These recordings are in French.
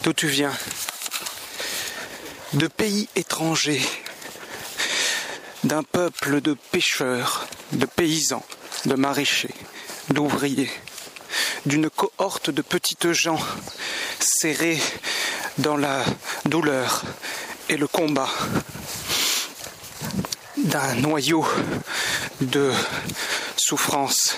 D'où tu viens? De pays étrangers, d'un peuple de pêcheurs, de paysans, de maraîchers, d'ouvriers, d'une cohorte de petites gens serrés dans la douleur et le combat, d'un noyau de souffrance,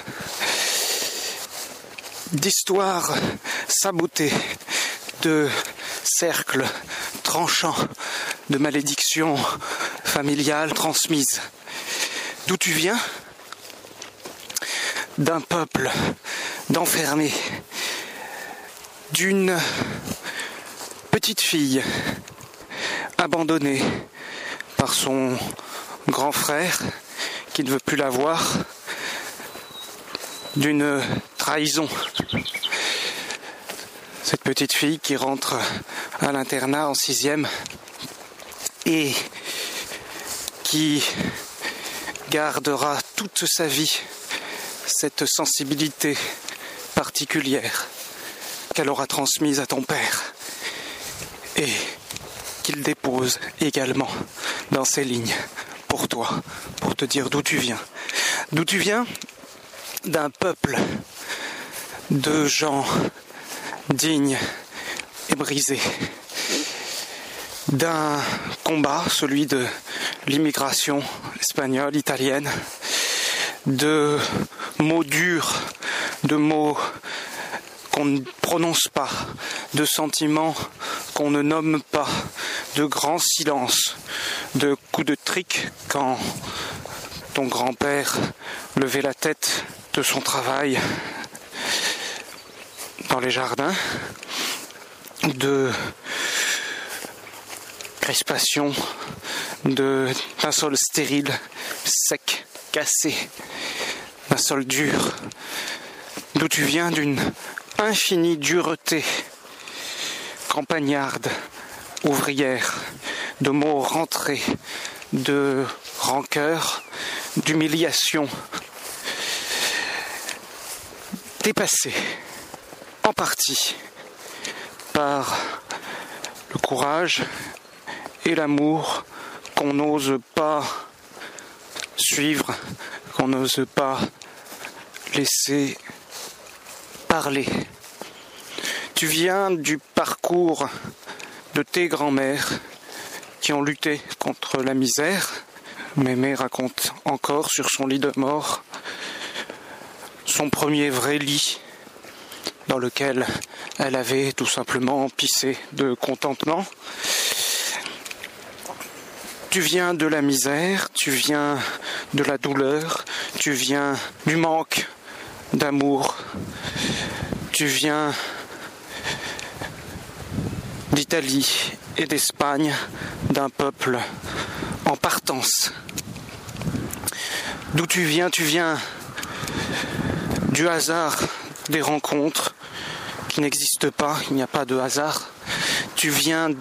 d'histoires sabotées, de cercles tranchants, de malédictions familiales transmises. D'où tu viens? D'un peuple d'enfermés, d'une petite fille abandonnée par son grand frère qui ne veut plus la voir, d'une trahison. Cette petite fille qui rentre à l'internat en 6e et qui gardera toute sa vie cette sensibilité particulière qu'elle aura transmise à ton père et qu'il dépose également dans ses lignes pour toi, pour te dire d'où tu viens. D'où tu viens? D'un peuple de gens dignes et brisés, d'un combat, celui de l'immigration espagnole, italienne, de mots durs, de mots qu'on ne prononce pas, de sentiments qu'on ne nomme pas, de grands silences, de coups de trique quand ton grand-père levait la tête de son travail dans les jardins, de crispation, d'un sol stérile, sec, cassé, d'un sol dur. D'où tu viens? D'une infinie dureté campagnarde, ouvrière, de mots rentrés, de rancœur, d'humiliation, dépassé en partie par le courage et l'amour qu'on n'ose pas suivre, qu'on n'ose pas laisser parler. Tu viens du parcours de tes grands-mères qui ont lutté contre la misère. Mémé raconte encore sur son lit de mort son premier vrai lit dans lequel elle avait tout simplement pissé de contentement. Tu viens de la misère, tu viens de la douleur, tu viens du manque d'amour, tu viens d'Italie et d'Espagne, d'un peuple en partance. D'où tu viens du hasard des rencontres qui n'existent pas, il n'y a pas de hasard. Tu viens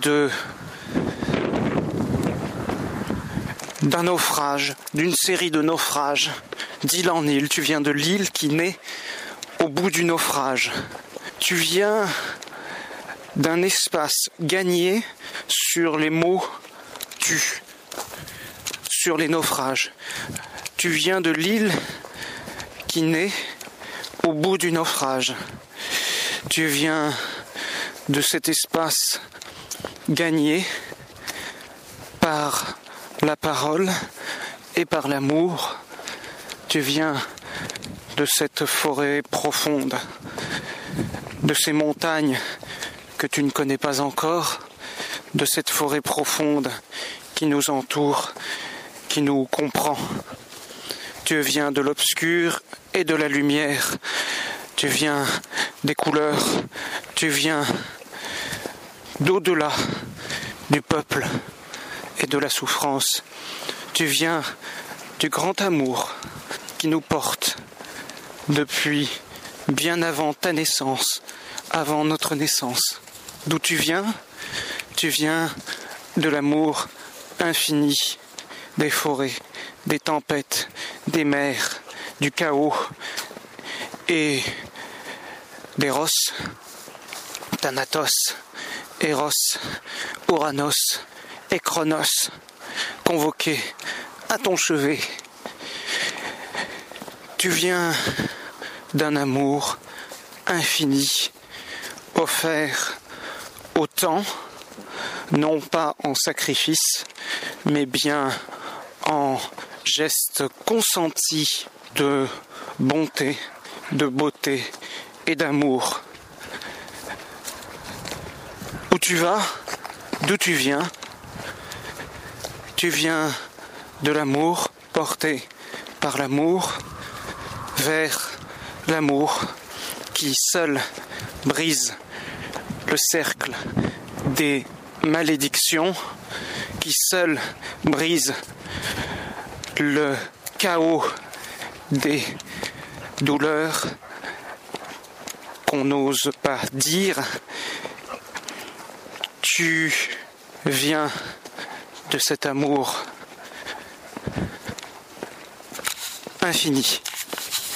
d'un naufrage, d'une série de naufrages, d'île en île. Tu viens de l'île qui naît au bout du naufrage. Tu viens d'un espace gagné sur les mots tu, sur les naufrages. Tu viens de l'île qui naît au bout du naufrage. Tu viens de cet espace gagné par la parole et par l'amour. Tu viens de cette forêt profonde, de ces montagnes que tu ne connais pas encore, de cette forêt profonde qui nous entoure, qui nous comprend. Tu viens de l'obscur et de la lumière. Tu viens des couleurs. Tu viens d'au-delà du peuple et de la souffrance. Tu viens du grand amour qui nous porte depuis bien avant ta naissance, avant notre naissance. D'où tu viens de l'amour infini des forêts, des tempêtes, des mers, du chaos et d'Eros, Thanatos Eros, Uranos et Chronos, convoqués à ton chevet. Tu viens d'un amour infini, offert au temps, non pas en sacrifice, mais bien en geste consenti de bonté, de beauté et d'amour. Où tu vas, d'où tu viens de l'amour porté par l'amour vers l'amour qui seul brise le cercle des malédictions, qui seul brise le chaos des douleurs qu'on n'ose pas dire. Tu viens de cet amour infini.